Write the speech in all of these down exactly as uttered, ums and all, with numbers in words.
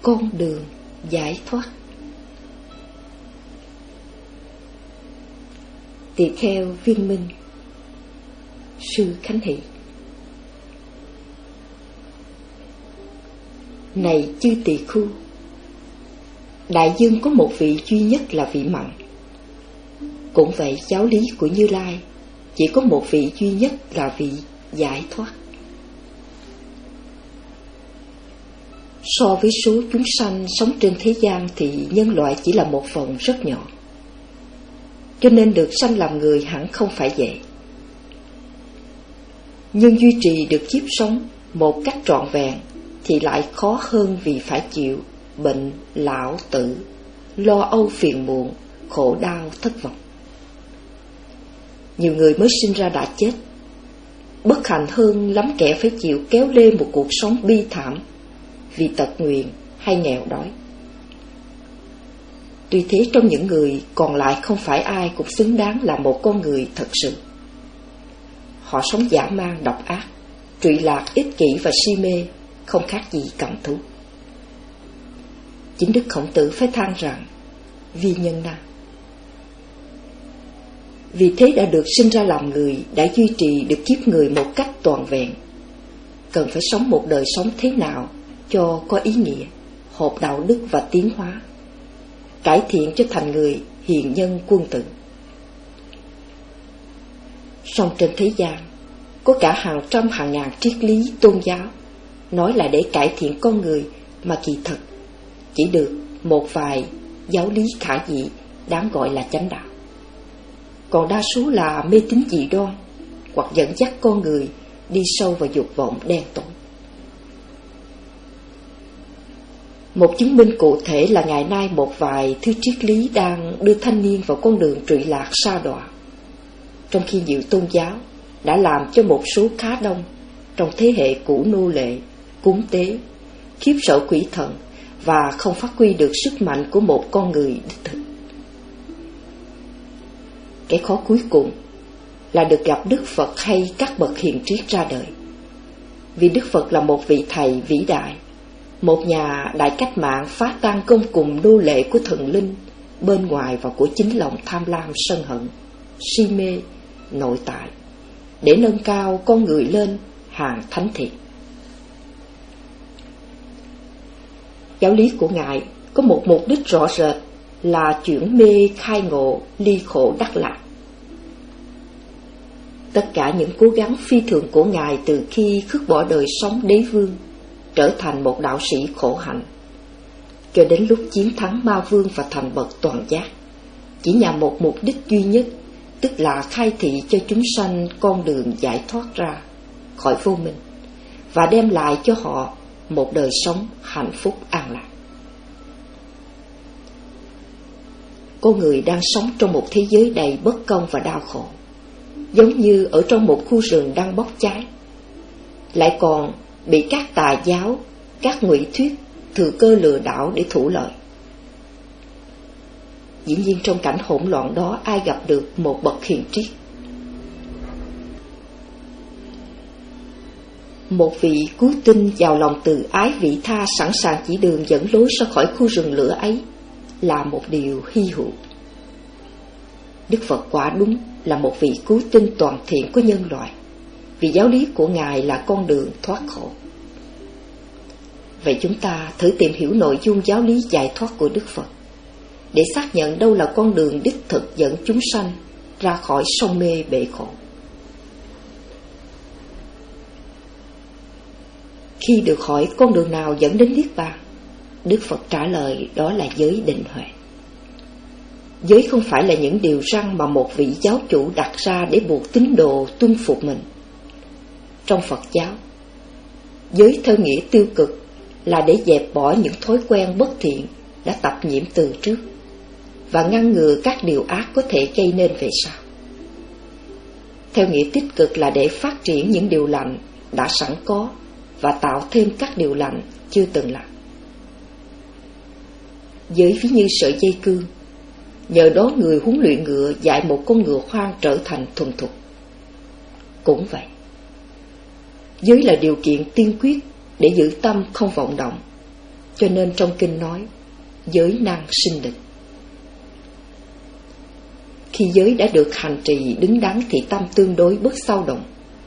con đường giải thoát. Tỳ kheo Viên Minh. Sư Khánh Hỷ. Này chư tỳ khưu, đại dương có một vị duy nhất là vị Mặn. Cũng vậy, giáo lý của Như Lai chỉ có một vị duy nhất là vị giải thoát. So với số chúng sanh sống trên thế gian thì nhân loại chỉ là một phần rất nhỏ, cho nên được sanh làm người hẳn không phải dễ. Nhưng duy trì được kiếp sống một cách trọn vẹn thì lại khó hơn, vì phải chịu bệnh, lão, tử, lo âu phiền muộn, khổ đau, thất vọng. Nhiều người mới sinh ra đã chết. Bất hạnh hơn lắm kẻ phải chịu kéo lê một cuộc sống bi thảm vì tật nguyền hay nghèo đói. Tuy thế, trong những người còn lại không phải ai cũng xứng đáng là một con người thật sự. Họ sống dã man, độc ác, trụy lạc, ích kỷ và si mê, không khác gì cầm thú. Chính Đức Khổng Tử phải than rằng: vi nhân na. Vì thế đã được sinh ra làm người, đã duy trì được kiếp người một cách toàn vẹn, cần phải sống một đời sống thế nào cho có ý nghĩa, hợp đạo đức và tiến hóa, cải thiện cho thành người hiền nhân quân tử. Song trên thế gian có cả hàng trăm hàng ngàn triết lý tôn giáo nói là để cải thiện con người, mà kỳ thực chỉ được một vài giáo lý khả dĩ đáng gọi là chánh đạo. Còn đa số là mê tín dị đoan, hoặc dẫn dắt con người đi sâu vào dục vọng đen tối. Một chứng minh cụ thể là ngày nay một vài thứ triết lý đang đưa thanh niên vào con đường trụy lạc sa đọa, trong khi nhiều tôn giáo đã làm cho một số khá đông trong thế hệ cũ nô lệ, cúng tế, khiếp sợ quỷ thần và không phát huy được sức mạnh của một con người đích thực. Cái khó cuối cùng là được gặp Đức Phật hay các bậc hiền triết ra đời. Vì Đức Phật là một vị thầy vĩ đại, một nhà đại cách mạng phá tan công cùng nô lệ của thần linh bên ngoài và của chính lòng tham lam, sân hận, si mê, nội tại, để nâng cao con người lên hàng thánh thiện. Giáo lý của Ngài có một mục đích rõ rệt là chuyển mê khai ngộ, ly khổ đắc lạc. Tất cả những cố gắng phi thường của Ngài từ khi khước bỏ đời sống đế vương, trở thành một đạo sĩ khổ hạnh, cho đến lúc chiến thắng ma vương và thành bậc toàn giác, chỉ nhằm một mục đích duy nhất, tức là khai thị cho chúng sanh con đường giải thoát ra khỏi vô minh và đem lại cho họ một đời sống hạnh phúc an lạc. Con người đang sống trong một thế giới đầy bất công và đau khổ, giống như ở trong một khu rừng đang bốc cháy, lại còn bị các tà giáo, các ngụy thuyết thừa cơ lừa đảo để thủ lợi. Dĩ nhiên trong cảnh hỗn loạn đó, ai gặp được một bậc hiền triết, một vị cứu tinh giàu lòng từ ái vị tha, sẵn sàng chỉ đường dẫn lối ra khỏi khu rừng lửa ấy, là một điều hy hữu. Đức Phật quả đúng là một vị cứu tinh toàn thiện của nhân loại, vì giáo lý của Ngài là con đường thoát khổ. Vậy chúng ta thử tìm hiểu nội dung giáo lý giải thoát của Đức Phật, để xác nhận đâu là con đường đích thực dẫn chúng sanh ra khỏi sông mê bể khổ. Khi được hỏi con đường nào dẫn đến Niết Bàn, Đức Phật trả lời đó là giới định huệ. Giới không phải là những điều răn mà một vị giáo chủ đặt ra để buộc tín đồ tuân phục mình. Trong Phật giáo, giới theo nghĩa tiêu cực là để dẹp bỏ những thói quen bất thiện đã tập nhiễm từ trước và ngăn ngừa các điều ác có thể gây nên về sau. Theo nghĩa tích cực là để phát triển những điều lành đã sẵn có và tạo thêm các điều lành chưa từng làm. Giới ví như sợi dây cương, nhờ đó người huấn luyện ngựa dạy một con ngựa hoang trở thành thuần thục. Cũng vậy, giới là điều kiện tiên quyết để giữ tâm không vọng động, Cho nên trong kinh nói giới năng sinh lực. Khi giới đã được hành trì đứng đắn thì tâm tương đối bớt xao động.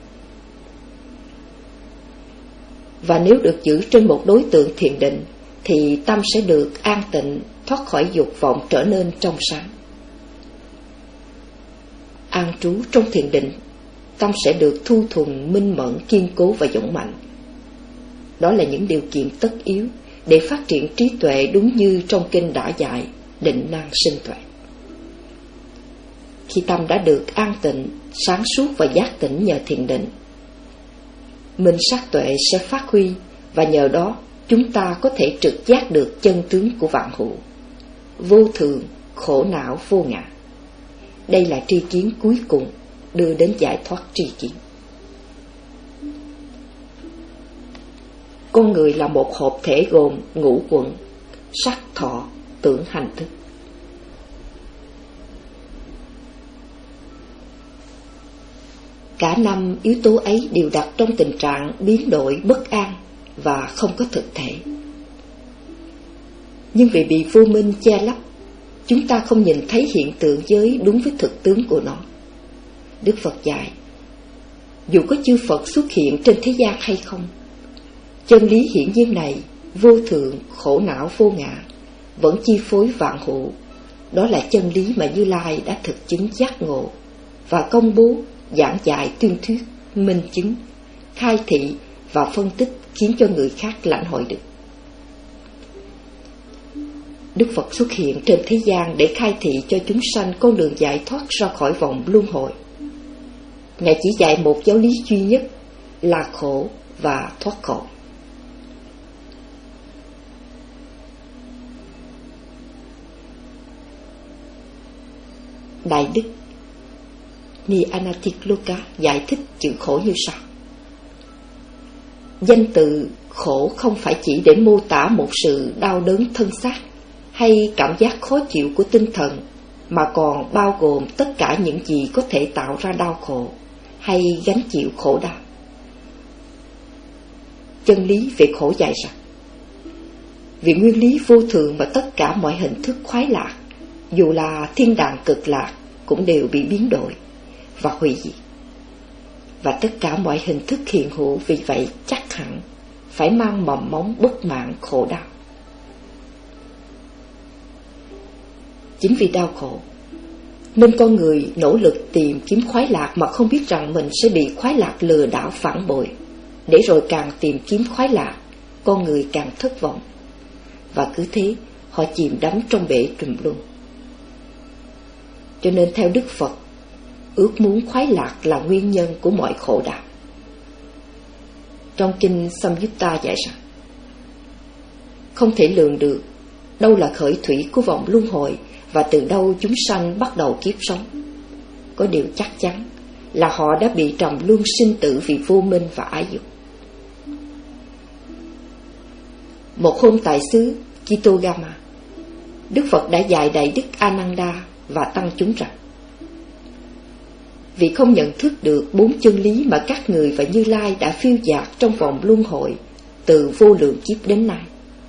Và nếu được giữ trên một đối tượng thiền định thì tâm sẽ được an tịnh, thoát khỏi dục vọng, trở nên trong sáng. An trú trong thiền định, tâm sẽ được thu thuần, minh mẫn, kiên cố và dũng mạnh. Đó là những điều kiện tất yếu để phát triển trí tuệ đúng như trong kinh đã dạy, định năng sinh tuệ. Khi tâm đã được an tịnh, sáng suốt và giác tỉnh nhờ thiền định, minh sát tuệ sẽ phát huy, và nhờ đó chúng ta có thể trực giác được chân tướng của vạn hữu, vô thường, khổ não, vô ngã. Đây là tri kiến cuối cùng đưa đến giải thoát tri kiến. Con người là một hợp thể gồm ngũ quẩn, sắc, thọ, tưởng, hành, thức. Cả năm yếu tố ấy đều đặt trong tình trạng biến đổi, bất an và không có thực thể. Nhưng vì bị vô minh che lấp, chúng ta không nhìn thấy hiện tượng giới đúng với thực tướng của nó. Đức Phật dạy, dù có chư Phật xuất hiện trên thế gian hay không, chân lý hiển nhiên này, vô thượng, khổ não, vô ngã, vẫn chi phối vạn hữu. Đó là chân lý mà Như Lai đã thực chứng giác ngộ và công bố, giảng dạy, tuyên thuyết, minh chứng, khai thị và phân tích, khiến cho người khác lãnh hội được. Đức Phật xuất hiện trên thế gian để khai thị cho chúng sanh con đường giải thoát ra khỏi vòng luân hồi. Ngài chỉ dạy một giáo lý duy nhất là khổ và thoát khổ. Đại Đức Ni Anatikloka giải thích chữ khổ như sau. Danh từ khổ không phải chỉ để mô tả một sự đau đớn thân xác hay cảm giác khó chịu của tinh thần, mà còn bao gồm tất cả những gì có thể tạo ra đau khổ hay gánh chịu khổ đau. Chân lý về khổ dạy rằng, vì nguyên lý vô thường mà tất cả mọi hình thức khoái lạc, dù là thiên đàng cực lạc, cũng đều bị biến đổi và hủy diệt. Và tất cả mọi hình thức hiện hữu vì vậy chắc hẳn phải mang mầm móng bất mãn khổ đau. Chính vì đau khổ nên con người nỗ lực tìm kiếm khoái lạc mà không biết rằng mình sẽ bị khoái lạc lừa đảo phản bội. Để rồi càng tìm kiếm khoái lạc, con người càng thất vọng. Và cứ thế họ chìm đắm trong bể trùm luân. Cho nên theo Đức Phật, ước muốn khoái lạc là nguyên nhân của mọi khổ đau. Trong kinh Samyutta dạy rằng, không thể lường được đâu là khởi thủy của vòng luân hồi và từ đâu chúng sanh bắt đầu kiếp sống. Có điều chắc chắn là họ đã bị trầm luân sinh tử vì vô minh và ái dục. Một hôm tại xứ Kitogama, Đức Phật đã dạy Đại Đức Ananda và tăng chúng rằng, vì không nhận thức được bốn chân lý mà các người và Như Lai đã phiêu dạt trong vòng luân hồi từ vô lượng kiếp đến nay.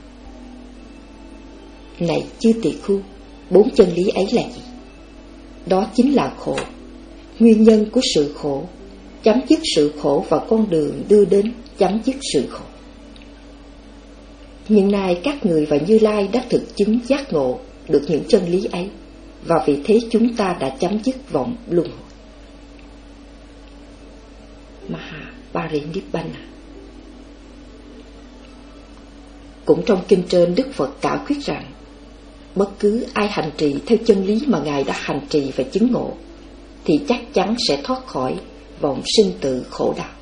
Này chư tỳ khưu, bốn chân lý ấy là gì? Đó chính là khổ, nguyên nhân của sự khổ, chấm dứt sự khổ và con đường đưa đến chấm dứt sự khổ. Nhưng nay các người và Như Lai đã thực chứng giác ngộ được những chân lý ấy, và vì thế chúng ta đã chấm dứt vòng luân hồi. Mahaparinibbana. Cũng trong kinh trên, Đức Phật cả quyết rằng, bất cứ ai hành trì theo chân lý mà Ngài đã hành trì và chứng ngộ, thì chắc chắn sẽ thoát khỏi vòng sinh tử khổ đau.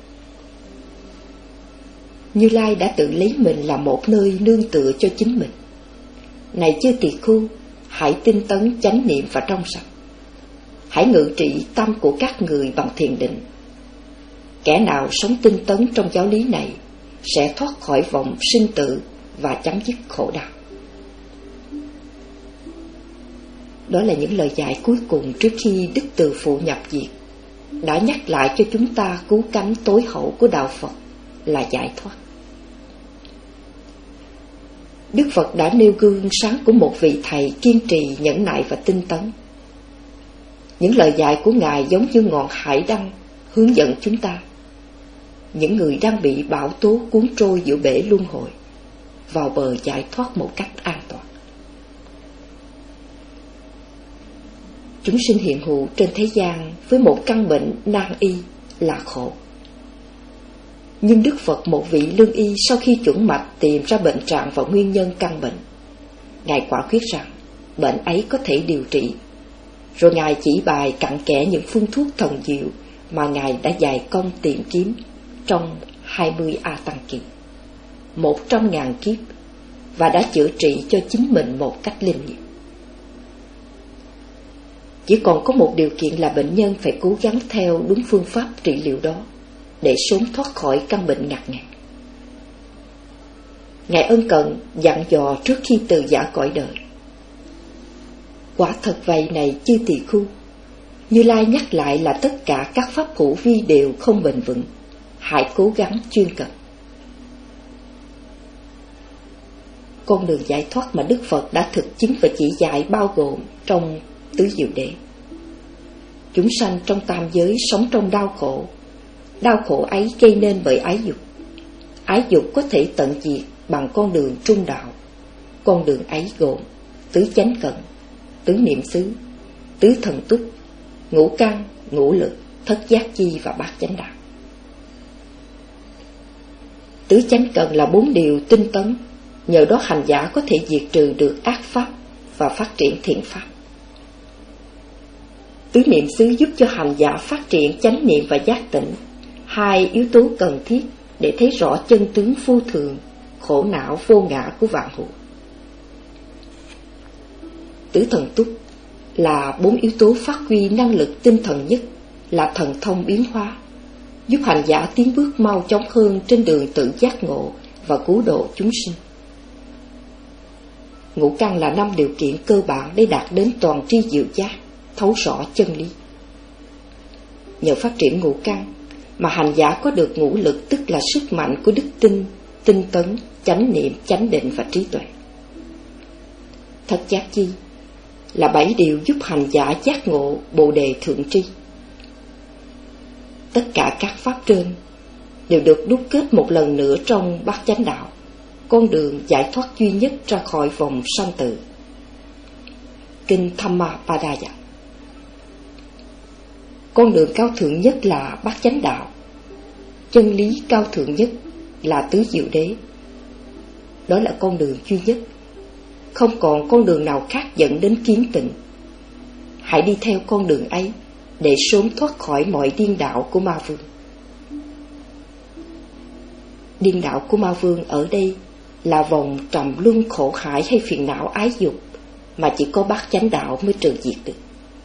Như Lai đã tự lấy mình là một nơi nương tựa cho chính mình. Này chư tỳ khưu, hãy tinh tấn chánh niệm và trong sạch. Hãy ngự trị tâm của các người bằng thiền định. Kẻ nào sống tinh tấn trong giáo lý này sẽ thoát khỏi vòng sinh tử và chấm dứt khổ đau. Đó là những lời dạy cuối cùng trước khi Đức Từ Phụ nhập diệt, đã nhắc lại cho chúng ta cứu cánh tối hậu của Đạo Phật là giải thoát. Đức Phật đã nêu gương sáng của một vị thầy kiên trì, nhẫn nại và tinh tấn. Những lời dạy của Ngài giống như ngọn hải đăng hướng dẫn chúng ta, những người đang bị bão tố cuốn trôi giữa bể luân hồi, vào bờ giải thoát một cách an toàn. Chúng sinh hiện hữu trên thế gian với một căn bệnh nan y là khổ. Nhưng Đức Phật, một vị lương y, sau khi chuẩn mạch tìm ra bệnh trạng và nguyên nhân căn bệnh, Ngài quả quyết rằng bệnh ấy có thể điều trị. Rồi Ngài chỉ bài cặn kẽ những phương thuốc thần diệu mà Ngài đã dày công tìm kiếm trong hai mươi A Tăng Kỳ, một trăm ngàn kiếp, và đã chữa trị cho chính mình một cách linh nghiệm. Chỉ còn có một điều kiện là bệnh nhân phải cố gắng theo đúng phương pháp trị liệu đó để sớm thoát khỏi căn bệnh ngặt nghèo. Ngài ân cần dặn dò trước khi từ giã cõi đời: quả thật vậy này chư tỳ khưu, Như Lai nhắc lại là tất cả các pháp hữu vi đều không bền vững, hãy cố gắng chuyên cần. Con đường giải thoát mà Đức Phật đã thực chứng và chỉ dạy bao gồm trong tứ diệu đế. Chúng sanh trong tam giới sống trong đau khổ. Đau khổ ấy gây nên bởi ái dục. Ái dục có thể tận diệt bằng con đường trung đạo. Con đường ấy gồm tứ chánh cận, tứ niệm xứ, tứ thần túc, ngũ căn, ngũ lực, thất giác chi và bát chánh đạo. Tứ chánh cận là bốn điều tinh tấn, nhờ đó hành giả có thể diệt trừ được ác pháp và phát triển thiện pháp. Tứ niệm xứ giúp cho hành giả phát triển chánh niệm và giác tỉnh, hai yếu tố cần thiết để thấy rõ chân tướng vô thường, khổ não vô ngã của vạn hữu. Tứ thần túc là bốn yếu tố phát huy năng lực tinh thần nhất, là thần thông biến hóa, giúp hành giả tiến bước mau chóng hơn trên đường tự giác ngộ và cứu độ chúng sinh. Ngũ căn là năm điều kiện cơ bản để đạt đến toàn tri diệu giác, thấu rõ chân lý. Nhờ phát triển ngũ căn mà hành giả có được ngũ lực, tức là sức mạnh của đức tin, tinh tấn, chánh niệm, chánh định và trí tuệ. Thất giác chi là bảy điều giúp hành giả giác ngộ bồ đề thượng tri. Tất cả các pháp trên đều được đúc kết một lần nữa trong bát chánh đạo, con đường giải thoát duy nhất ra khỏi vòng sanh tử. Kinh Dhammapada dạy: con đường cao thượng nhất là bát chánh đạo, chân lý cao thượng nhất là tứ diệu đế. Đó là con đường duy nhất, không còn con đường nào khác dẫn đến kiến tịnh. Hãy đi theo con đường ấy để sớm thoát khỏi mọi điên đạo của ma vương. Điên đạo của ma vương ở đây là vòng trầm luân khổ hải hay phiền não ái dục mà chỉ có bát chánh đạo mới trừ diệt được.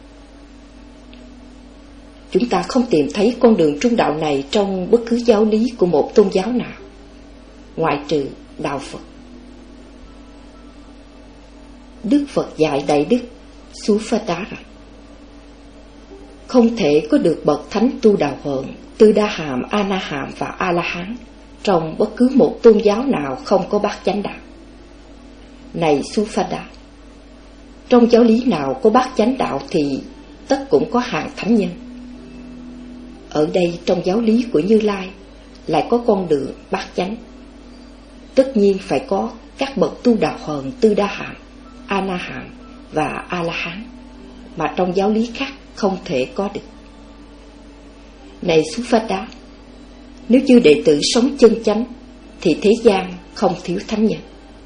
Chúng ta không tìm thấy con đường trung đạo này trong bất cứ giáo lý của một tôn giáo nào, ngoại trừ đạo Phật. Đức Phật dạy Đại Đức Suphada rằng không thể có được bậc thánh tu đạo hận, tư đa hàm, a na hàm và a la hán trong bất cứ một tôn giáo nào không có bát chánh đạo. Này Suphada, trong giáo lý nào có bát chánh đạo thì tất cũng có hàng thánh nhân. Ở đây trong giáo lý của Như Lai lại có con đường bát chánh. Tất nhiên phải có các bậc tu đạo hờn, tư đa hàm, a na hàm và a la hán mà trong giáo lý khác không thể có được. Này Suphada, nếu như đệ tử sống chân chánh thì thế gian không thiếu thánh nhân.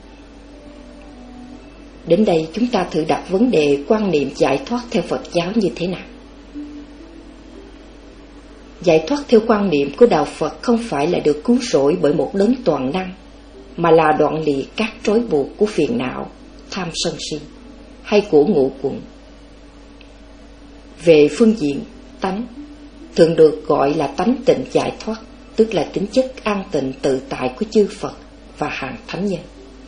Đến đây chúng ta thử đặt vấn đề quan niệm giải thoát theo Phật giáo như thế nào. Giải thoát theo quan niệm của đạo Phật không phải là được cứu rỗi bởi một đấng toàn năng, mà là đoạn lìa các trói buộc của phiền não, tham sân si hay của ngũ quẩn. Về phương diện tánh, thường được gọi là tánh tịnh giải thoát, tức là tính chất an tịnh tự tại của chư Phật và hàng thánh nhân.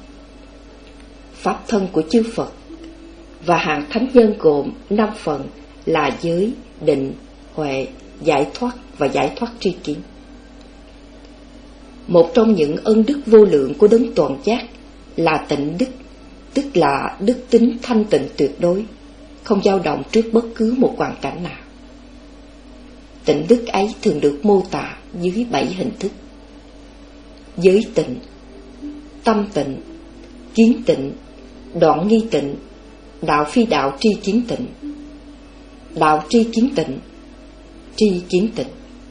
Pháp thân của chư Phật và hàng thánh nhân gồm năm phần là giới, định, huệ, giải thoát và giải thoát tri kiến. Một trong những ân đức vô lượng của đấng toàn giác là tịnh đức, tức là đức tính thanh tịnh tuyệt đối, không dao động trước bất cứ một hoàn cảnh nào. Tịnh đức ấy thường được mô tả dưới bảy hình thức: giới tịnh, tâm tịnh, kiến tịnh, đoạn nghi tịnh, đạo phi đạo tri kiến tịnh, đạo tri kiến tịnh, tri kiến tịnh.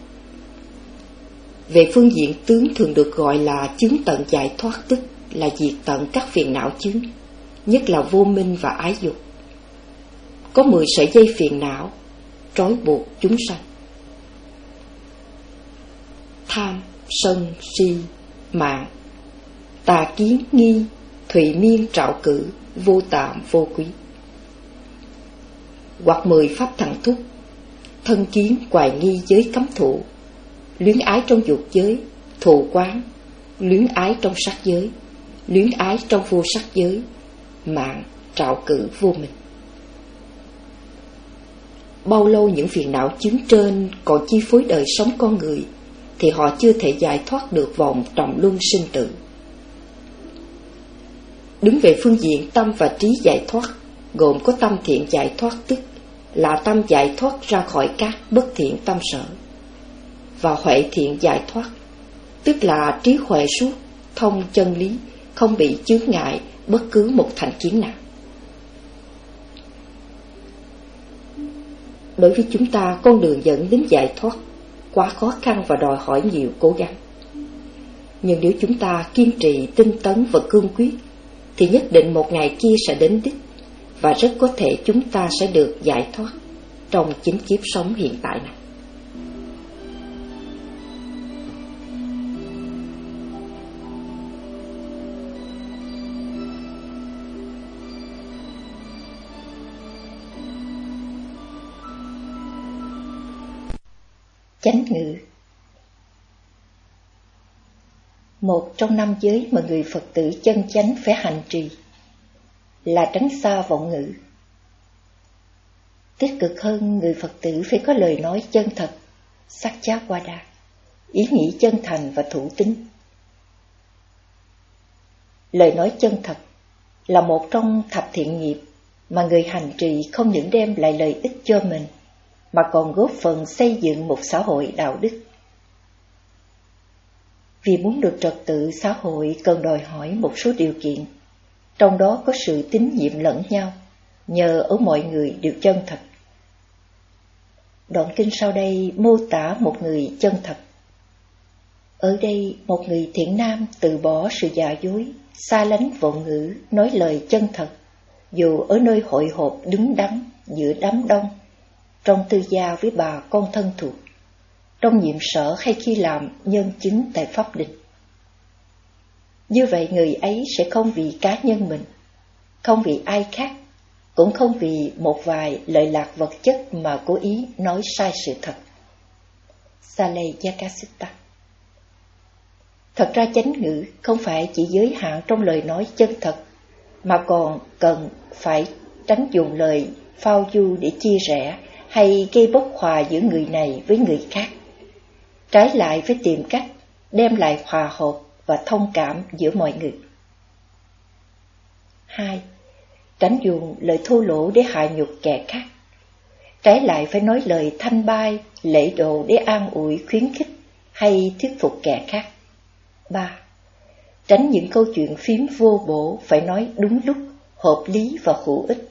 Về phương diện tướng thường được gọi là chứng tận giải thoát, tức là diệt tận các phiền não chướng, nhất là vô minh và ái dục. Có mười sợi dây phiền não trói buộc chúng sanh: tham, sân, si, mạng, tà kiến, nghi, thụy miên, trạo cử, vô tạm, vô quý. Hoặc mười pháp thẳng thúc: thân kiến, hoài nghi, giới cấm thủ, luyến ái trong dục giới, thù quán, luyến ái trong sắc giới, luyến ái trong vô sắc giới, mạng, trạo cử, vô minh. Bao lâu những phiền não chướng trên còn chi phối đời sống con người thì họ chưa thể giải thoát được vòng trầm luân sinh tử. Đứng về phương diện tâm và trí giải thoát, gồm có tâm thiện giải thoát, tức là tâm giải thoát ra khỏi các bất thiện tâm sở, và huệ thiện giải thoát, tức là trí huệ suốt, thông chân lý, không bị chướng ngại bất cứ một thành kiến nào. Đối với chúng ta, con đường dẫn đến giải thoát quá khó khăn và đòi hỏi nhiều cố gắng. Nhưng nếu chúng ta kiên trì, tinh tấn và cương quyết, thì nhất định một ngày kia sẽ đến đích, và rất có thể chúng ta sẽ được giải thoát trong chính kiếp sống hiện tại này. Chánh ngữ. Một trong năm giới mà người Phật tử chân chánh phải hành trì là tránh xa vọng ngữ. Tích cực hơn, người Phật tử phải có lời nói chân thật, sắc chá qua đa, ý nghĩ chân thành và thủ tín. Lời nói chân thật là một trong thập thiện nghiệp mà người hành trì không những đem lại lợi ích cho mình, mà còn góp phần xây dựng một xã hội đạo đức. Vì muốn được trật tự xã hội cần đòi hỏi một số điều kiện, trong đó có sự tín nhiệm lẫn nhau, nhờ ở mọi người đều chân thật. Đoạn kinh sau đây mô tả một người chân thật. Ở đây, một người thiện nam từ bỏ sự giả dối, xa lánh vọng ngữ, nói lời chân thật, dù ở nơi hội họp đứng đắn giữa đám đông, trong tư gia với bà con thân thuộc, trong nhiệm sở hay khi làm nhân chứng tại pháp đình. Như vậy người ấy sẽ không vì cá nhân mình, không vì ai khác, cũng không vì một vài lợi lạc vật chất mà cố ý nói sai sự thật. Sale Yakasitta. Thật ra chánh ngữ không phải chỉ giới hạn trong lời nói chân thật, mà còn cần phải tránh dùng lời phao du để chia rẽ hay gây bất hòa giữa người này với người khác. Trái lại phải tìm cách đem lại hòa hợp và thông cảm giữa mọi người. Hai, tránh dùng lời thô lỗ để hạ nhục kẻ khác. Trái lại phải nói lời thanh bai, lễ độ để an ủi, khuyến khích hay thuyết phục kẻ khác. Ba, tránh những câu chuyện phím vô bổ, phải nói đúng lúc, hợp lý và hữu ích.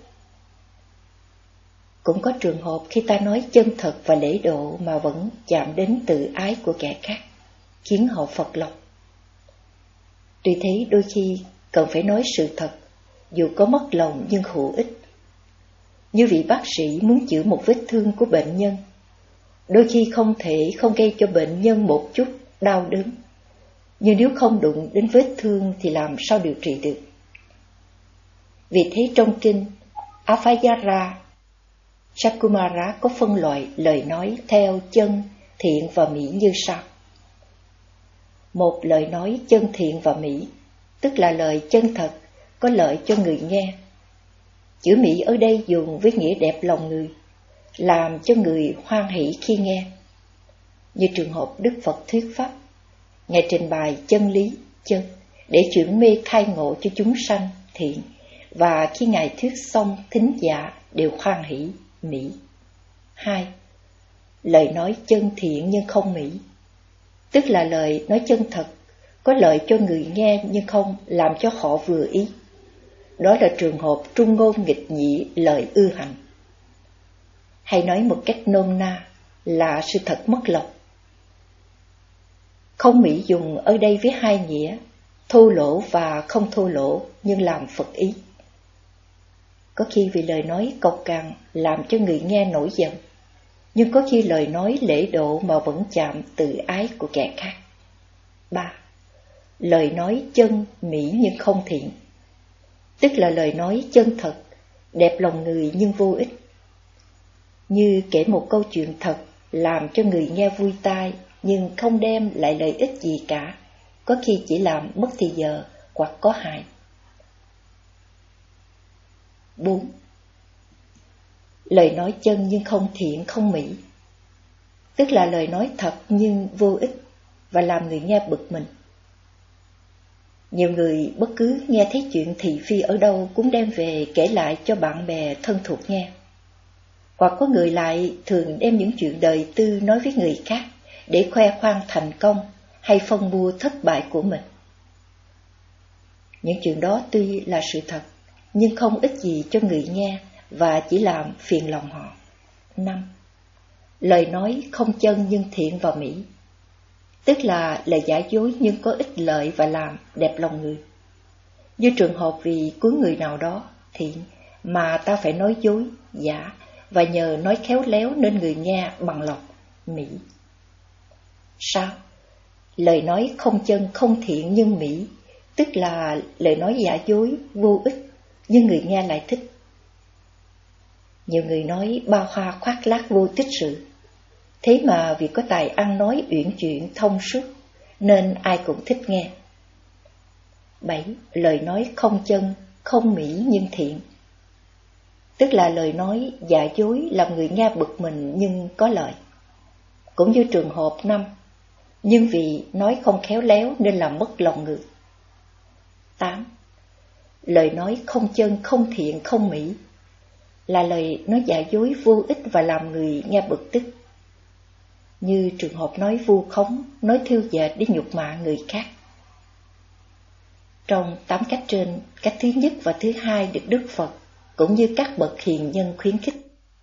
Cũng có trường hợp khi ta nói chân thật và lễ độ mà vẫn chạm đến tự ái của kẻ khác, khiến họ phật lòng. Tuy thế đôi khi cần phải nói sự thật, dù có mất lòng nhưng hữu ích. Như vị bác sĩ muốn chữa một vết thương của bệnh nhân, đôi khi không thể không gây cho bệnh nhân một chút đau đớn, nhưng nếu không đụng đến vết thương thì làm sao điều trị được. Vì thế trong kinh Apayara Chakumara có phân loại lời nói theo chân, thiện và mỹ như sau. Một, lời nói chân thiện và mỹ, tức là lời chân thật, có lợi cho người nghe. Chữ mỹ ở đây dùng với nghĩa đẹp lòng người, làm cho người hoan hỷ khi nghe. Như trường hợp Đức Phật thuyết pháp, Ngài trình bày chân lý, chân, để chuyển mê khai ngộ cho chúng sanh thiện, và khi Ngài thuyết xong, thính dạ đều hoan hỷ, mỹ. Hai, lời nói chân thiện nhưng không mỹ, tức là lời nói chân thật, có lợi cho người nghe nhưng không làm cho họ vừa ý. Đó là trường hợp trung ngôn nghịch nhị, lời ư hành. Hay nói một cách nôm na là sự thật mất lộc. Không mỹ dùng ở đây với hai nghĩa, thô lỗ và không thô lỗ, nhưng làm Phật ý. Có khi vì lời nói cộc cằn làm cho người nghe nổi giận, nhưng có khi lời nói lễ độ mà vẫn chạm tự ái của kẻ khác. Ba, lời nói chân mỹ nhưng không thiện, tức là lời nói chân thật, đẹp lòng người nhưng vô ích. Như kể một câu chuyện thật, làm cho người nghe vui tai, nhưng không đem lại lợi ích gì cả, có khi chỉ làm mất thì giờ hoặc có hại. Bốn, lời nói chân nhưng không thiện, không mỹ, tức là lời nói thật nhưng vô ích và làm người nghe bực mình. Nhiều người bất cứ nghe thấy chuyện thị phi ở đâu cũng đem về kể lại cho bạn bè thân thuộc nghe. Hoặc có người lại thường đem những chuyện đời tư nói với người khác để khoe khoang thành công hay phân bua thất bại của mình. Những chuyện đó tuy là sự thật, nhưng không ích gì cho người nghe và chỉ làm phiền lòng họ. Năm, lời nói không chân nhưng thiện và mỹ, tức là lời giả dối nhưng có ích lợi và làm đẹp lòng người. Như trường hợp vì cứu người nào đó thiện mà ta phải nói dối, giả, và nhờ nói khéo léo nên người nghe bằng lòng, mỹ. Sáu, lời nói không chân không thiện nhưng mỹ, tức là lời nói giả dối, vô ích, nhưng người nghe lại thích. Nhiều người nói bao hoa khoác lác vô tích sự, thế mà vì có tài ăn nói uyển chuyển thông suốt nên ai cũng thích nghe. Bảy, lời nói không chân, không mỹ nhưng thiện, tức là lời nói giả dối làm người nghe bực mình nhưng có lợi. Cũng như trường hợp năm, nhưng vì nói không khéo léo nên làm mất lòng người. Tám, lời nói không chân, không thiện, không mỹ, là lời nói giả dối vô ích và làm người nghe bực tức. Như trường hợp nói vu khống, nói thiêu dệt để nhục mạ người khác. Trong tám cách trên, cách thứ nhất và thứ hai được Đức Phật cũng như các bậc hiền nhân khuyến khích.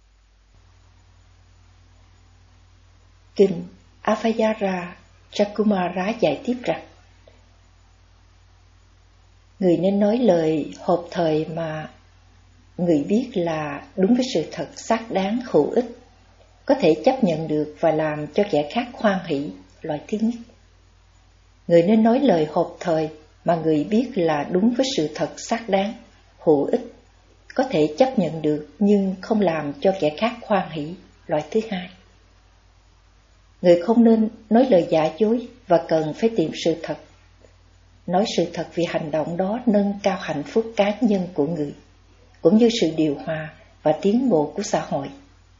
Kinh Avajara Chakumara giải tiếp rằng, người nên nói lời hợp thời mà người biết là đúng với sự thật, xác đáng, hữu ích, có thể chấp nhận được và làm cho kẻ khác hoan hỷ, loại thứ nhất. Người nên nói lời hợp thời mà người biết là đúng với sự thật, xác đáng, hữu ích, có thể chấp nhận được nhưng không làm cho kẻ khác hoan hỷ, loại thứ hai. Người không nên nói lời giả dối và cần phải tìm sự thật. Nói sự thật vì hành động đó nâng cao hạnh phúc cá nhân của người, cũng như sự điều hòa và tiến bộ của xã hội.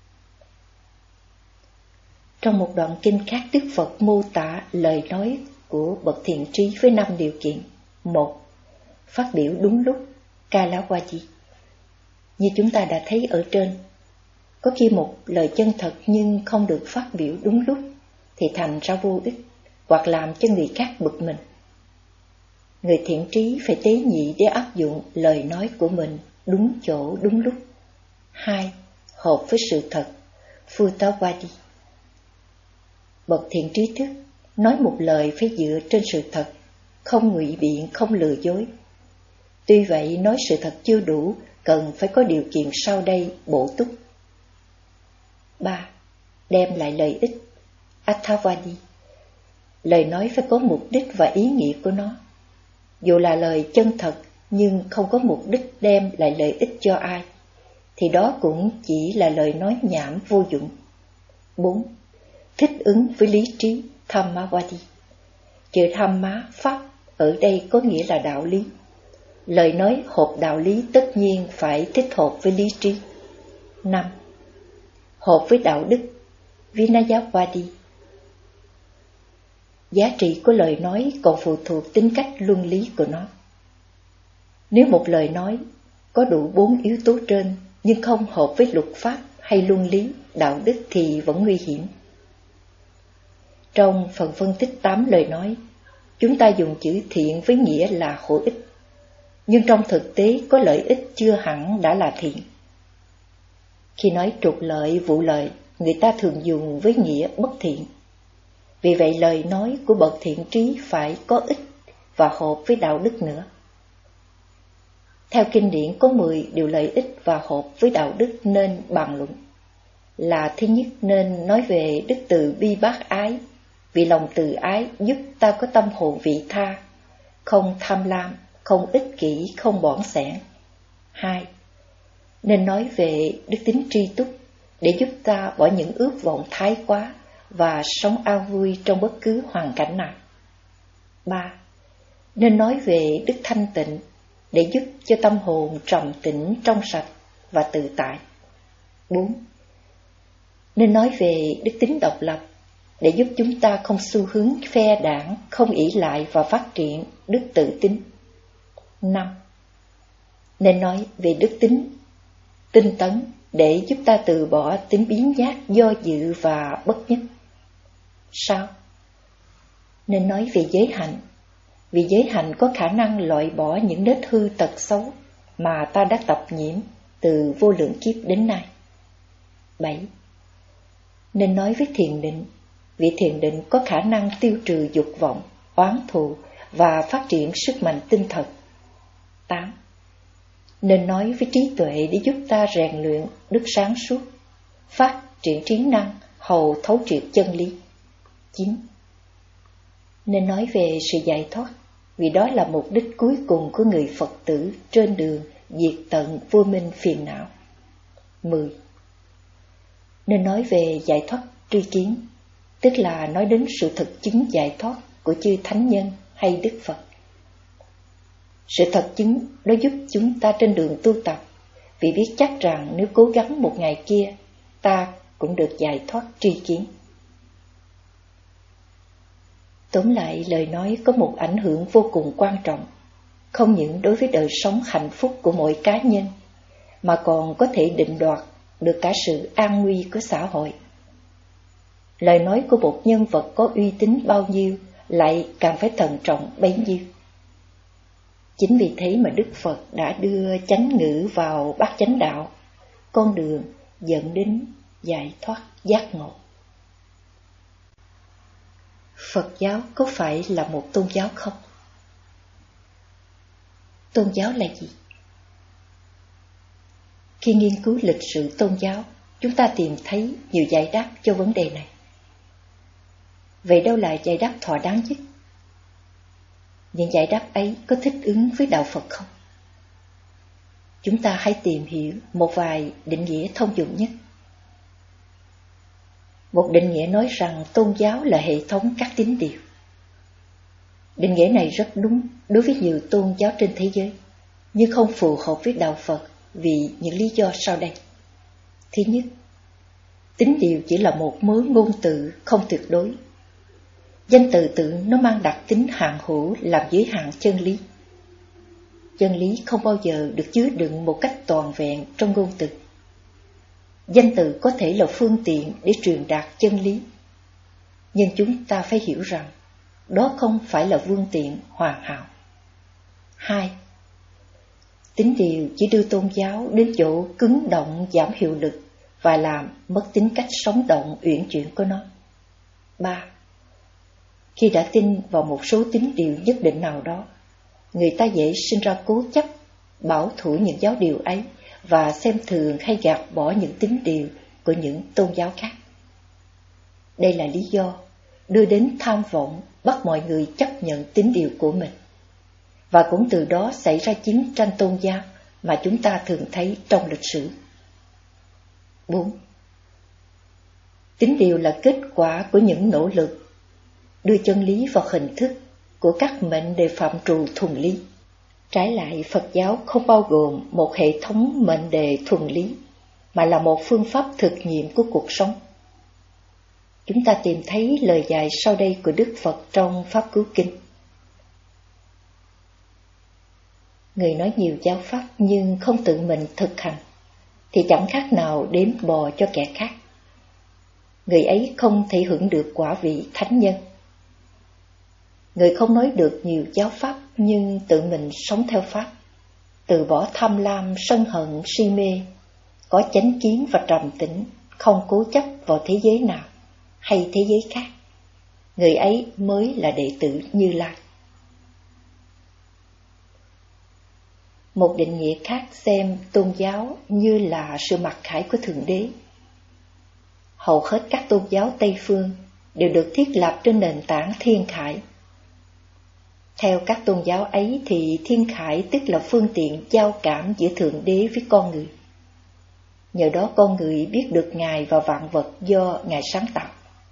Trong một đoạn kinh khác, Đức Phật mô tả lời nói của bậc thiện trí với năm điều kiện. Một, phát biểu đúng lúc, Kalawadi. Như chúng ta đã thấy ở trên, có khi một lời chân thật nhưng không được phát biểu đúng lúc thì thành ra vô ích hoặc làm cho người khác bực mình. Người thiện trí phải tế nhị để áp dụng lời nói của mình đúng chỗ đúng lúc. Hai, hợp với sự thật, Futawadi. Bậc thiện trí thức nói một lời phải dựa trên sự thật, không ngụy biện, không lừa dối. Tuy vậy, nói sự thật chưa đủ, cần phải có điều kiện sau đây bổ túc. Ba, đem lại lợi ích, Athavadi. Lời nói phải có mục đích và ý nghĩa của nó. Dù là lời chân thật nhưng không có mục đích đem lại lợi ích cho ai, thì đó cũng chỉ là lời nói nhảm vô dụng. Bốn, thích ứng với lý trí, Dhammavadi. Chữ Dhamma, pháp, ở đây có nghĩa là đạo lý. Lời nói hợp đạo lý tất nhiên phải thích hợp với lý trí. Năm, hợp với đạo đức, Vinayavadi. Giá trị của lời nói còn phụ thuộc tính cách luân lý của nó. Nếu một lời nói có đủ bốn yếu tố trên nhưng không hợp với luật pháp hay luân lý, đạo đức thì vẫn nguy hiểm. Trong phần phân tích tám lời nói, chúng ta dùng chữ thiện với nghĩa là hữu ích, nhưng trong thực tế có lợi ích chưa hẳn đã là thiện. Khi nói trục lợi, vụ lợi, người ta thường dùng với nghĩa bất thiện. Vì vậy lời nói của bậc thiện trí phải có ích và hợp với đạo đức nữa. Theo kinh điển có mười điều lợi ích và hợp với đạo đức nên bàn luận. Là thứ nhất nên nói về đức từ bi bác ái, vì lòng từ ái giúp ta có tâm hồn vị tha, không tham lam, không ích kỷ, không bỏng sẻn. Hai, nên nói về đức tính tri túc, để giúp ta bỏ những ước vọng thái quá và sống ao vui trong bất cứ hoàn cảnh nào. Ba, nên nói về đức thanh tịnh, để giúp cho tâm hồn trầm tĩnh, trong sạch và tự tại. Bốn, nên nói về đức tính độc lập, để giúp chúng ta không xu hướng phe đảng, không ỷ lại và phát triển đức tự tin. Năm, nên nói về đức tính tinh tấn, để giúp ta từ bỏ tính biến nhát, do dự và bất nhất. Sáu, nên nói về giới hạnh, vì giới hạnh có khả năng loại bỏ những nết hư tật xấu mà ta đã tập nhiễm từ vô lượng kiếp đến nay. Bảy, nên nói với thiền định, vì thiền định có khả năng tiêu trừ dục vọng, oán thù và phát triển sức mạnh tinh thần. Tám, nên nói với trí tuệ, để giúp ta rèn luyện đức sáng suốt, phát triển trí năng, hầu thấu triệt chân lý. Chín, nên nói về sự giải thoát, vì đó là mục đích cuối cùng của người Phật tử trên đường diệt tận vô minh phiền não. Mười, nên nói về giải thoát tri kiến, tức là nói đến sự thực chứng giải thoát của chư thánh nhân hay Đức Phật. Sự thật chứng đó giúp chúng ta trên đường tu tập, vì biết chắc rằng nếu cố gắng một ngày kia, ta cũng được giải thoát tri kiến. Tóm lại, lời nói có một ảnh hưởng vô cùng quan trọng, không những đối với đời sống hạnh phúc của mỗi cá nhân, mà còn có thể định đoạt được cả sự an nguy của xã hội. Lời nói của một nhân vật có uy tín bao nhiêu, lại càng phải thận trọng bấy nhiêu. Chính vì thế mà Đức Phật đã đưa chánh ngữ vào bát chánh đạo, con đường dẫn đến giải thoát giác ngộ. Phật giáo có phải là một tôn giáo không? Tôn giáo là gì? Khi nghiên cứu lịch sử tôn giáo, chúng ta tìm thấy nhiều giải đáp cho vấn đề này. Vậy đâu là giải đáp thỏa đáng nhất? Những giải đáp ấy có thích ứng với đạo Phật không? Chúng ta hãy tìm hiểu một vài định nghĩa thông dụng nhất. Một định nghĩa nói rằng tôn giáo là hệ thống các tín điều. Định nghĩa này rất đúng đối với nhiều tôn giáo trên thế giới, nhưng không phù hợp với đạo Phật vì những lý do sau đây. Thứ nhất, tín điều chỉ là một mớ ngôn từ không tuyệt đối. Danh từ tự nó mang đặc tính hạn hữu làm giới hạn chân lý. Chân lý không bao giờ được chứa đựng một cách toàn vẹn trong ngôn từ. Danh từ có thể là phương tiện để truyền đạt chân lý, nhưng chúng ta phải hiểu rằng đó không phải là phương tiện hoàn hảo. Hai, tín điều chỉ đưa tôn giáo đến chỗ cứng động, giảm hiệu lực và làm mất tính cách sống động uyển chuyển của nó. Ba, khi đã tin vào một số tín điều nhất định nào đó, người ta dễ sinh ra cố chấp, bảo thủ những giáo điều ấy và xem thường hay gạt bỏ những tín điều của những tôn giáo khác. Đây là lý do đưa đến tham vọng bắt mọi người chấp nhận tín điều của mình, và cũng từ đó xảy ra chiến tranh tôn giáo mà chúng ta thường thấy trong lịch sử. Bốn, tín điều là kết quả của những nỗ lực đưa chân lý vào hình thức của các mệnh đề phạm trù thuần lý. Trái lại, Phật giáo không bao gồm một hệ thống mệnh đề thuần lý, mà là một phương pháp thực nghiệm của cuộc sống. chúng ta tìm thấy lời dạy sau đây của Đức Phật trong Pháp Cú Kinh. Người nói nhiều giáo pháp nhưng không tự mình thực hành, thì chẳng khác nào đếm bò cho kẻ khác. Người ấy không thể hưởng được quả vị thánh nhân. Người không nói được nhiều giáo pháp nhưng tự mình sống theo pháp, từ bỏ tham lam, sân hận, si mê, có chánh kiến và trầm tĩnh, không cố chấp vào thế giới nào hay thế giới khác. Người ấy mới là đệ tử Như Lai. Một định nghĩa khác xem tôn giáo như là sự mặc khải của Thượng Đế. Hầu hết các tôn giáo Tây Phương đều được thiết lập trên nền tảng thiên khải. Theo các tôn giáo ấy thì thiên khải tức là phương tiện giao cảm giữa Thượng Đế với con người. Nhờ đó con người biết được Ngài và vạn vật do Ngài sáng tạo.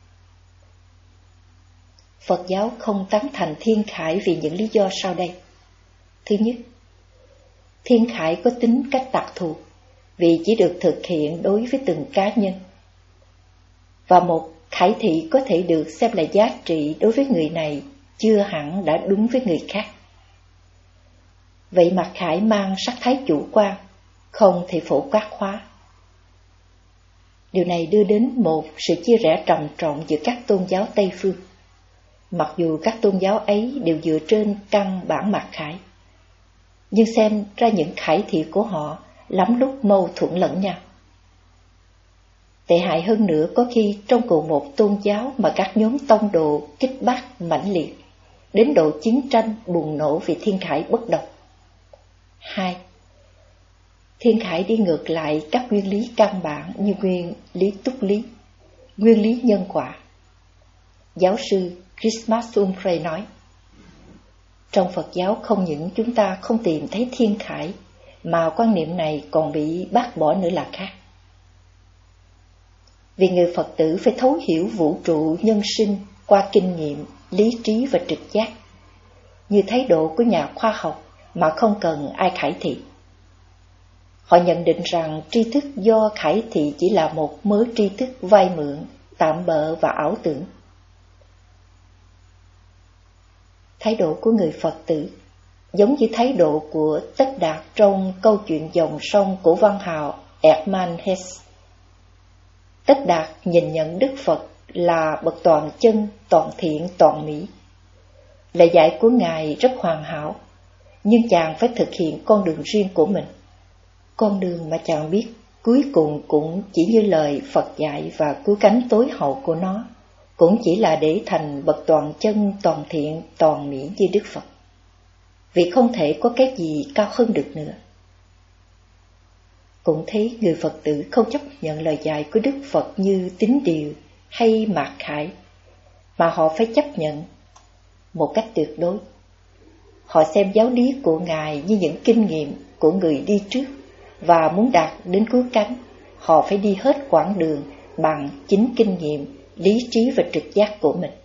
Phật giáo không tán thành thiên khải vì những lý do sau đây. Thứ nhất, thiên khải có tính cách đặc thù vì chỉ được thực hiện đối với từng cá nhân. Và một khải thị có thể được xem là giá trị đối với người này chưa hẳn đã đúng với người khác. Vậy mặc khải mang sắc thái chủ quan, không thể phổ quát hóa. Điều này đưa đến một sự chia rẽ trầm trọng giữa các tôn giáo Tây Phương, mặc dù các tôn giáo ấy đều dựa trên căn bản mặc khải. Nhưng xem ra những khải thị của họ lắm lúc mâu thuẫn lẫn nhau. Tệ hại hơn nữa có khi trong cùng một tôn giáo mà các nhóm tông đồ kích bác mãnh liệt, đến độ chiến tranh bùng nổ vì thiên khải bất đồng. Hai, thiên khải đi ngược lại các nguyên lý căn bản như nguyên lý túc lý, nguyên lý nhân quả. Giáo sư Christmas Humphrey nói, trong Phật giáo không những chúng ta không tìm thấy thiên khải, mà quan niệm này còn bị bác bỏ nữa là khác. Vì người Phật tử phải thấu hiểu vũ trụ nhân sinh qua kinh nghiệm, lý trí và trực giác, như thái độ của nhà khoa học mà không cần ai khải thị. Họ nhận định rằng tri thức do khải thị chỉ là một mớ tri thức vay mượn, tạm bợ và ảo tưởng. Thái độ của người Phật tử giống như thái độ của Tất Đạt trong câu chuyện dòng sông của văn hào Erdmann Hesse. Tất Đạt nhìn nhận Đức Phật là bậc toàn chân, toàn thiện, toàn mỹ. Lời dạy của Ngài rất hoàn hảo, nhưng chàng phải thực hiện con đường riêng của mình. Con đường mà chàng biết cuối cùng cũng chỉ như lời Phật dạy, và cứu cánh tối hậu của nó cũng chỉ là để thành bậc toàn chân, toàn thiện, toàn mỹ như Đức Phật. Vì không thể có cái gì cao hơn được nữa. Cũng thấy người Phật tử không chấp nhận lời dạy của Đức Phật như tín điều hay mạt khải, mà họ phải chấp nhận một cách tuyệt đối. Họ xem giáo lý của Ngài như những kinh nghiệm của người đi trước, và muốn đạt đến cứu cánh, họ phải đi hết quãng đường bằng chính kinh nghiệm, lý trí và trực giác của mình.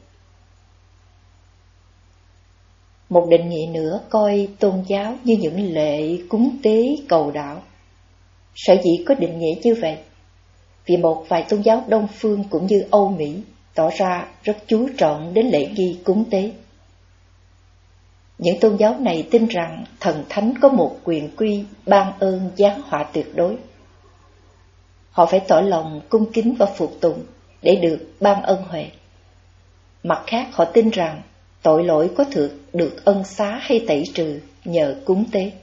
Một định nghĩa nữa coi tôn giáo như những lễ cúng tế cầu đạo. Sở dĩ có định nghĩa như vậy, vì một vài tôn giáo Đông Phương cũng như Âu Mỹ tỏ ra rất chú trọng đến lễ nghi cúng tế. Những tôn giáo này tin rằng thần thánh có một quyền quy ban ơn giáng họa tuyệt đối. Họ phải tỏ lòng cung kính và phục tùng để được ban ân huệ. Mặt khác, họ tin rằng tội lỗi có thực được ân xá hay tẩy trừ nhờ cúng tế.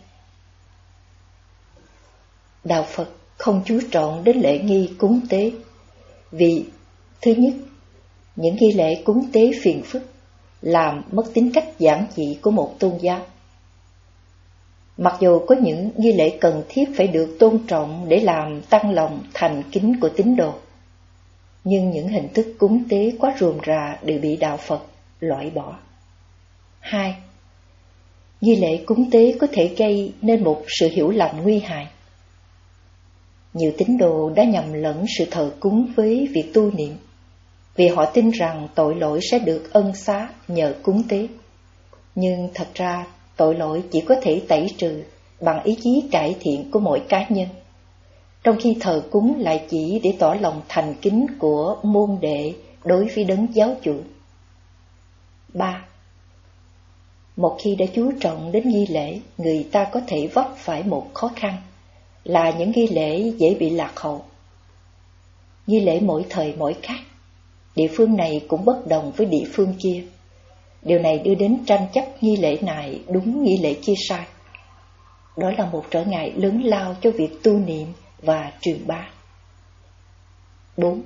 Đạo Phật không chú trọng đến lễ nghi cúng tế vì, thứ nhất, những nghi lễ cúng tế phiền phức làm mất tính cách giản dị của một tôn giáo. Mặc dù có những nghi lễ cần thiết phải được tôn trọng để làm tăng lòng thành kính của tín đồ, nhưng những hình thức cúng tế quá rườm rà đều bị đạo Phật loại bỏ. Hai, nghi lễ cúng tế có thể gây nên một sự hiểu lầm nguy hại. Nhiều tín đồ đã nhầm lẫn sự thờ cúng với việc tu niệm, vì họ tin rằng tội lỗi sẽ được ân xá nhờ cúng tế. Nhưng thật ra tội lỗi chỉ có thể tẩy trừ bằng ý chí cải thiện của mỗi cá nhân, trong khi thờ cúng lại chỉ để tỏ lòng thành kính của môn đệ đối với đấng giáo chủ. Ba. Một khi đã chú trọng đến nghi lễ, người ta có thể vấp phải một khó khăn, là những nghi lễ dễ bị lạc hậu. Nghi lễ mỗi thời mỗi khác, địa phương này cũng bất đồng với địa phương kia. Điều này đưa đến tranh chấp nghi lễ này đúng, nghi lễ kia sai. Đó là một trở ngại lớn lao cho việc tu niệm và truyền bá. Bốn.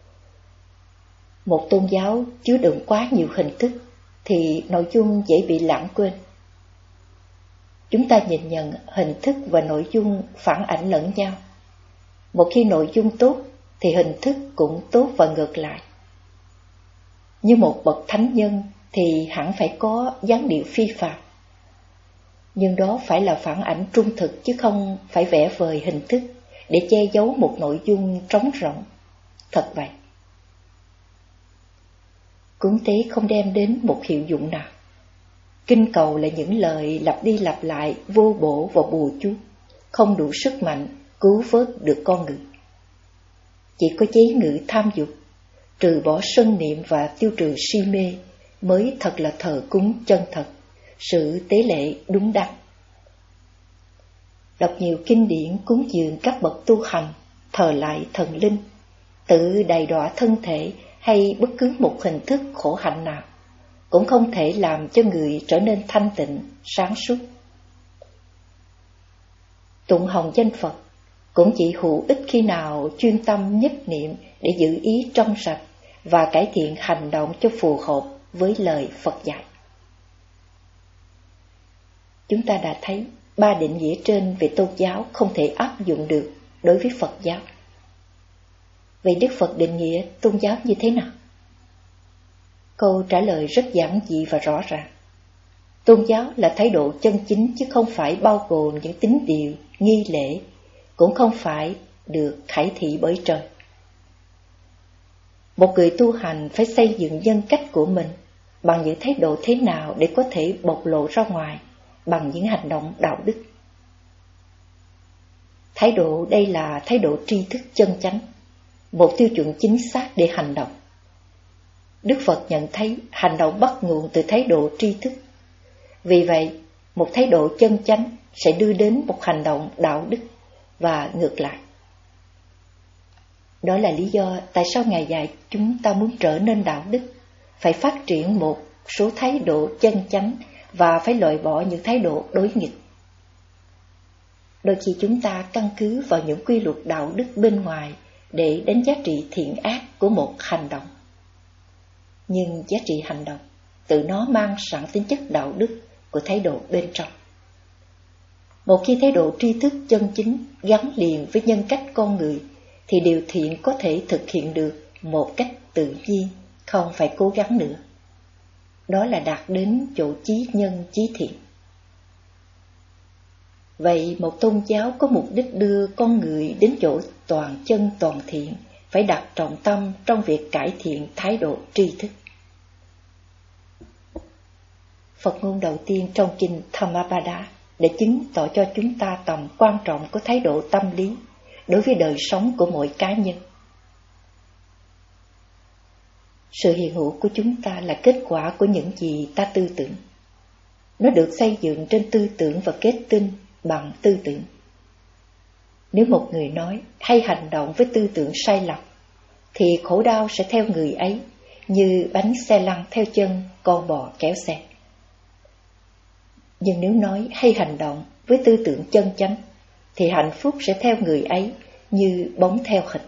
Một tôn giáo chứa đựng quá nhiều hình thức thì nội dung dễ bị lãng quên. Chúng ta nhìn nhận hình thức và nội dung phản ảnh lẫn nhau. Một khi nội dung tốt thì hình thức cũng tốt và ngược lại. Như một bậc thánh nhân thì hẳn phải có dáng điệu phi phàm. Nhưng đó phải là phản ảnh trung thực chứ không phải vẽ vời hình thức để che giấu một nội dung trống rỗng. Thật vậy. Cúng tế không đem đến một hiệu dụng nào. Kinh cầu là những lời lặp đi lặp lại vô bổ và bùa chú, không đủ sức mạnh cứu vớt được con người. Chỉ có chế ngự tham dục, trừ bỏ sân niệm và tiêu trừ si mê mới thật là thờ cúng chân thật, sự tế lễ đúng đắn. Đọc nhiều kinh điển cúng dường các bậc tu hành, thờ lại thần linh, tự đầy đọa thân thể hay bất cứ một hình thức khổ hạnh nào cũng không thể làm cho người trở nên thanh tịnh, sáng suốt. Tụng hồng danh Phật cũng chỉ hữu ích khi nào chuyên tâm nhất niệm để giữ ý trong sạch và cải thiện hành động cho phù hợp với lời Phật dạy. Chúng ta đã thấy ba định nghĩa trên về tôn giáo không thể áp dụng được đối với Phật giáo. Vậy Đức Phật định nghĩa tôn giáo như thế nào? Câu trả lời rất giản dị và rõ ràng. Tôn giáo là thái độ chân chính chứ không phải bao gồm những tín điều, nghi lễ, cũng không phải được khải thị bởi trời. Một người tu hành phải xây dựng nhân cách của mình bằng những thái độ thế nào để có thể bộc lộ ra ngoài bằng những hành động đạo đức. Thái độ đây là thái độ tri thức chân chánh, một tiêu chuẩn chính xác để hành động. Đức Phật nhận thấy hành động bắt nguồn từ thái độ tri thức. Vì vậy, một thái độ chân chánh sẽ đưa đến một hành động đạo đức và ngược lại. Đó là lý do tại sao Ngài dạy chúng ta muốn trở nên đạo đức, phải phát triển một số thái độ chân chánh và phải loại bỏ những thái độ đối nghịch. Đôi khi chúng ta căn cứ vào những quy luật đạo đức bên ngoài để đánh giá trị thiện ác của một hành động. Nhưng giá trị hành động tự nó mang sẵn tính chất đạo đức của thái độ bên trong. Một khi thái độ tri thức chân chính gắn liền với nhân cách con người thì điều thiện có thể thực hiện được một cách tự nhiên, không phải cố gắng nữa. Đó là đạt đến chỗ chí nhân chí thiện. Vậy một tôn giáo có mục đích đưa con người đến chỗ toàn chân toàn thiện phải đặt trọng tâm trong việc cải thiện thái độ tri thức. Phật ngôn đầu tiên trong kinh Dhammapada để chứng tỏ cho chúng ta tầm quan trọng của thái độ tâm lý đối với đời sống của mỗi cá nhân. Sự hiện hữu của chúng ta là kết quả của những gì ta tư tưởng. Nó được xây dựng trên tư tưởng và kết tinh bằng tư tưởng. Nếu một người nói hay hành động với tư tưởng sai lầm, thì khổ đau sẽ theo người ấy như bánh xe lăn theo chân con bò kéo xe. Nhưng nếu nói hay hành động với tư tưởng chân chánh, thì hạnh phúc sẽ theo người ấy như bóng theo hình.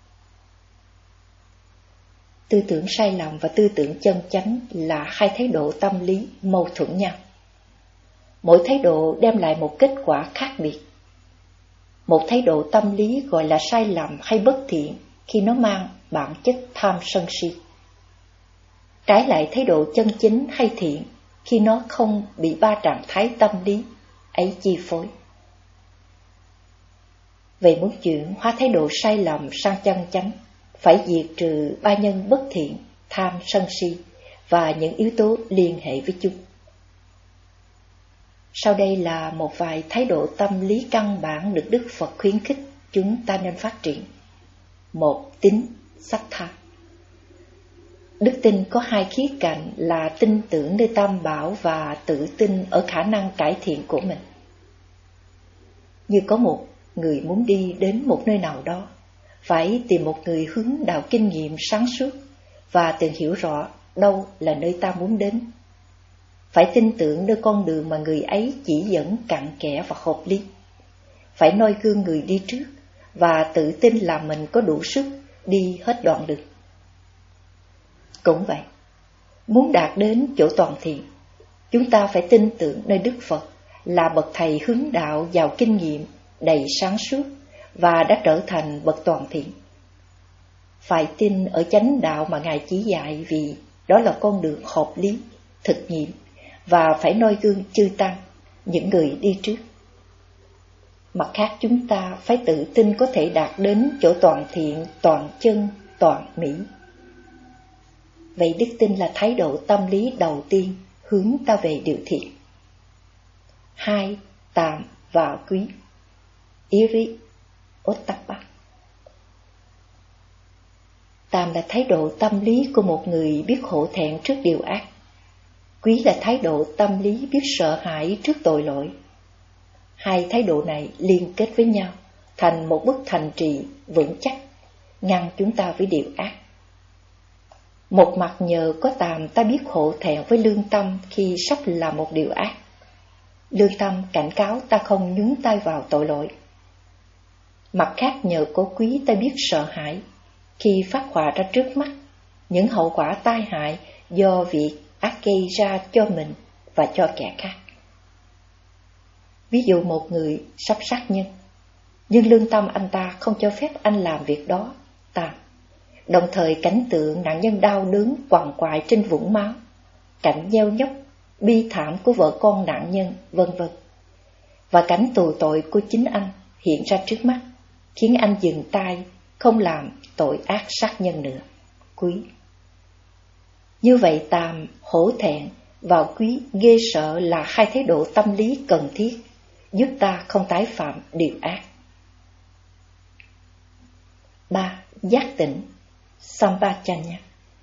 Tư tưởng sai lầm và tư tưởng chân chánh là hai thái độ tâm lý mâu thuẫn nhau. Mỗi thái độ đem lại một kết quả khác biệt. Một thái độ tâm lý gọi là sai lầm hay bất thiện khi nó mang bản chất tham sân si. Trái lại thái độ chân chính hay thiện khi nó không bị ba trạng thái tâm lý ấy chi phối. Vậy muốn chuyển hóa thái độ sai lầm sang chân chánh, phải diệt trừ ba nhân bất thiện, tham sân si và những yếu tố liên hệ với chúng. Sau đây là một vài thái độ tâm lý căn bản được Đức Phật khuyến khích chúng ta nên phát triển. Một, tín, sát tha. Đức tin có hai khía cạnh là tin tưởng nơi Tam Bảo và tự tin ở khả năng cải thiện của mình. Như có một người muốn đi đến một nơi nào đó, phải tìm một người hướng đạo kinh nghiệm sáng suốt và tự hiểu rõ đâu là nơi ta muốn đến. Phải tin tưởng nơi con đường mà người ấy chỉ dẫn cặn kẽ và hợp lý. Phải noi gương người đi trước và tự tin là mình có đủ sức đi hết đoạn đường. Cũng vậy, muốn đạt đến chỗ toàn thiện, chúng ta phải tin tưởng nơi Đức Phật là bậc thầy hướng đạo giàu kinh nghiệm, đầy sáng suốt và đã trở thành bậc toàn thiện. Phải tin ở chánh đạo mà Ngài chỉ dạy vì đó là con đường hợp lý, thực nghiệm, và phải noi gương chư tăng, những người đi trước. Mặt khác, chúng ta phải tự tin có thể đạt đến chỗ toàn thiện, toàn chân, toàn mỹ. Vậy đức tin là thái độ tâm lý đầu tiên hướng ta về điều thiện. Hai, tàm và quý. Iri Ottappa. Tàm là thái độ tâm lý của một người biết hổ thẹn trước điều ác. Quý là thái độ tâm lý biết sợ hãi trước tội lỗi. Hai thái độ này liên kết với nhau thành một bức thành trì vững chắc, ngăn chúng ta với điều ác. Một mặt nhờ có tàm ta biết hổ thẹn với lương tâm khi sắp làm một điều ác. Lương tâm cảnh cáo ta không nhúng tay vào tội lỗi. Mặt khác nhờ có quý ta biết sợ hãi khi phát họa ra trước mắt những hậu quả tai hại do việc ác gây ra cho mình và cho kẻ khác. Ví dụ một người sắp sát nhân, nhưng lương tâm anh ta không cho phép anh làm việc đó, tàm. Đồng thời cảnh tượng nạn nhân đau đớn quằn quại trên vũng máu, cảnh gieo nhóc, bi thảm của vợ con nạn nhân, vân vân, và cảnh tù tội của chính anh hiện ra trước mắt, khiến anh dừng tay, không làm tội ác sát nhân nữa. Quý. Như vậy tàm, hổ thẹn và quý ghê sợ là hai thái độ tâm lý cần thiết, giúp ta không tái phạm điều ác. Ba. Giác tỉnh Sampajanya.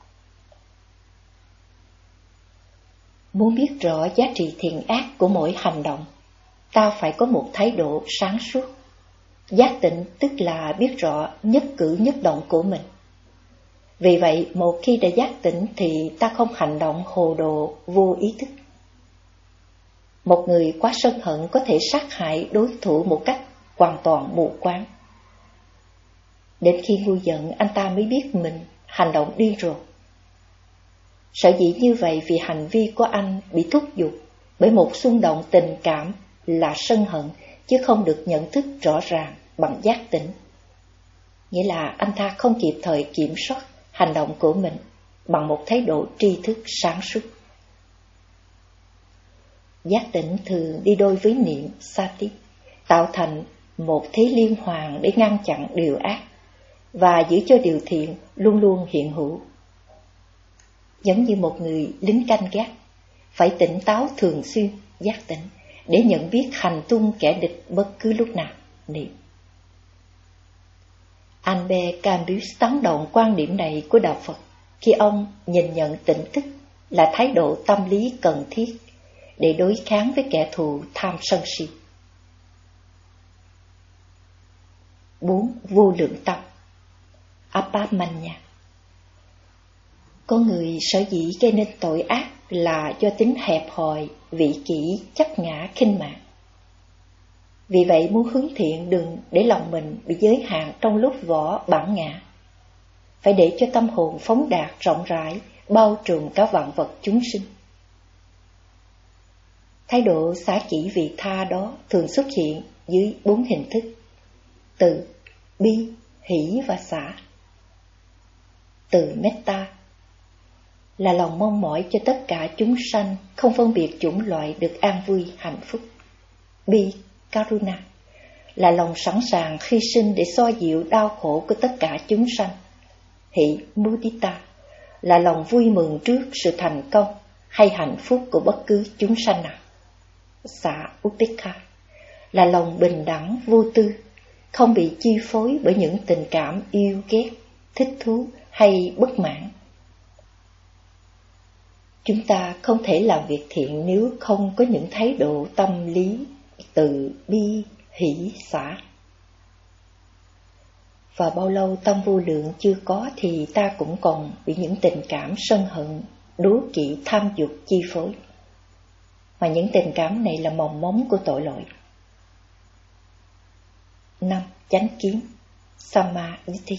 Muốn biết rõ giá trị thiện ác của mỗi hành động, ta phải có một thái độ sáng suốt. Giác tỉnh tức là biết rõ nhất cử nhất động của mình. Vì vậy, một khi đã giác tỉnh thì ta không hành động hồ đồ, vô ý thức. Một người quá sân hận có thể sát hại đối thủ một cách hoàn toàn mù quáng. Đến khi ngu giận, anh ta mới biết mình hành động điên rồ. Sở dĩ như vậy vì hành vi của anh bị thúc giục bởi một xung động tình cảm là sân hận, chứ không được nhận thức rõ ràng bằng giác tỉnh. Nghĩa là anh ta không kịp thời kiểm soát hành động của mình bằng một thái độ tri thức sáng suốt. Giác tỉnh thường đi đôi với niệm sati, tạo thành một thế liên hoàn để ngăn chặn điều ác và giữ cho điều thiện luôn luôn hiện hữu. Giống như một người lính canh gác, phải tỉnh táo thường xuyên, giác tỉnh, để nhận biết hành tung kẻ địch bất cứ lúc nào. Niệm. Albert Camus tán đồng quan điểm này của Đạo Phật khi ông nhìn nhận tỉnh thức là thái độ tâm lý cần thiết để đối kháng với kẻ thù tham sân si. Bốn. Vô lượng tâm Apamanya. Có người sở dĩ gây nên tội ác là do tính hẹp hòi, vị kỷ, chấp ngã, khinh mạng. Vì vậy muốn hướng thiện đừng để lòng mình bị giới hạn trong lúc vỏ bản ngã. Phải để cho tâm hồn phóng đạt rộng rãi, bao trùm cả vạn vật chúng sinh. Thái độ xả chỉ vị tha đó thường xuất hiện dưới bốn hình thức: từ, bi, hỷ và xả. Từ metta là lòng mong mỏi cho tất cả chúng sanh, không phân biệt chủng loại, được an vui hạnh phúc. Bi, karuna là lòng sẵn sàng hy sinh để xoa dịu đau khổ của tất cả chúng sanh. Hỷ, mudita là lòng vui mừng trước sự thành công hay hạnh phúc của bất cứ chúng sanh nào. Xả, upekha là lòng bình đẳng vô tư, không bị chi phối bởi những tình cảm yêu ghét, thích thú hay bất mãn. Chúng ta không thể làm việc thiện nếu không có những thái độ tâm lý từ bi, hỷ, xả. Và bao lâu tâm vô lượng chưa có thì ta cũng còn bị những tình cảm sân hận, đố kỵ, tham dục chi phối. Mà những tình cảm này là mầm mống của tội lỗi. Năm. Chánh kiến, Samadhi.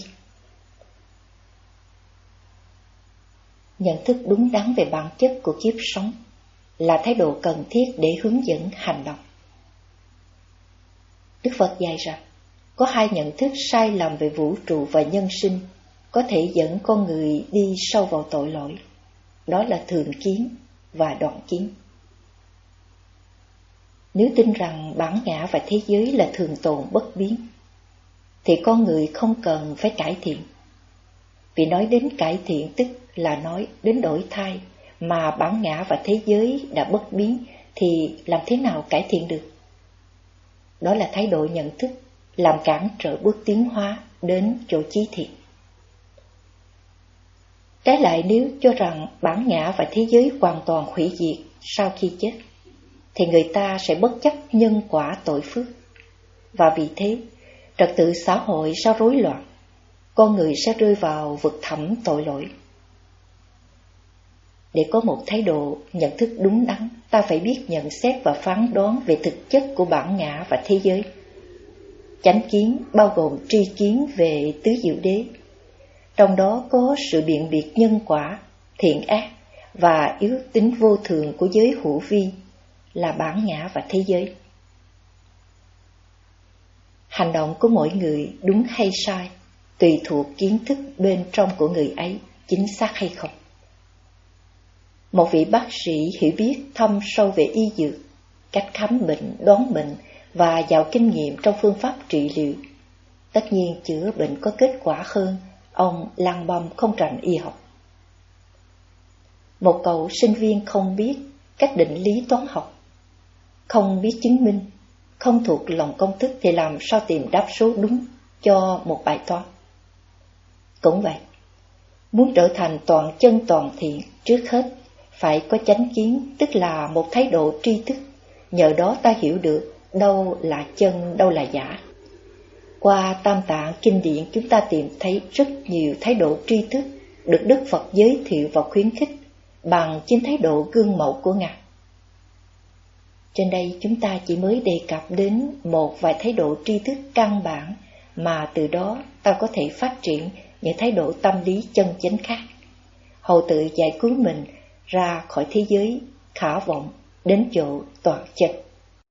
Nhận thức đúng đắn về bản chất của kiếp sống là thái độ cần thiết để hướng dẫn hành động. Đức Phật dạy rằng, có hai nhận thức sai lầm về vũ trụ và nhân sinh có thể dẫn con người đi sâu vào tội lỗi. Đó là thường kiến và đoạn kiến. Nếu tin rằng bản ngã và thế giới là thường tồn bất biến, thì con người không cần phải cải thiện. Vì nói đến cải thiện tức là nói đến đổi thay, mà bản ngã và thế giới đã bất biến thì làm thế nào cải thiện được? Đó là thái độ nhận thức làm cản trở bước tiến hóa đến chỗ chí thiện. Trái lại, nếu cho rằng bản ngã và thế giới hoàn toàn hủy diệt sau khi chết, thì người ta sẽ bất chấp nhân quả tội phước. Và vì thế, trật tự xã hội sẽ rối loạn, con người sẽ rơi vào vực thẳm tội lỗi. Để có một thái độ nhận thức đúng đắn, ta phải biết nhận xét và phán đoán về thực chất của bản ngã và thế giới. Chánh kiến bao gồm tri kiến về tứ diệu đế, trong đó có sự biện biệt nhân quả, thiện ác và yếu tính vô thường của giới hữu vi là bản ngã và thế giới. Hành động của mỗi người đúng hay sai tùy thuộc kiến thức bên trong của người ấy chính xác hay không. Một vị bác sĩ hiểu biết thâm sâu về y dược, cách khám bệnh, đoán bệnh và giàu kinh nghiệm trong phương pháp trị liệu, tất nhiên chữa bệnh có kết quả hơn ông lăng băm không rành y học. Một cậu sinh viên không biết cách định lý toán học, không biết chứng minh, không thuộc lòng công thức thì làm sao tìm đáp số đúng cho một bài toán. Cũng vậy, muốn trở thành toàn chân toàn thiện, trước hết phải có chánh kiến, tức là một thái độ tri thức. Nhờ đó ta hiểu được đâu là chân, đâu là giả. Qua Tam Tạng kinh điển, chúng ta tìm thấy rất nhiều thái độ tri thức được Đức Phật giới thiệu và khuyến khích bằng chính thái độ gương mẫu của Ngài. Trên đây chúng ta chỉ mới đề cập đến một vài thái độ tri thức căn bản, mà từ đó ta có thể phát triển những thái độ tâm lý chân chánh khác, hầu tự giải cứu mình ra khỏi thế giới khả vọng đến chỗ toàn chân.